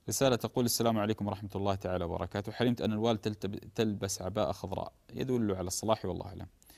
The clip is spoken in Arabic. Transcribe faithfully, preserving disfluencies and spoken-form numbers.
رسالة تقول: السلام عليكم ورحمة الله تعالى وبركاته، حلمت أن الوالد تلتب- تلبس عباءة خضراء يدل على الصلاح والله أعلم.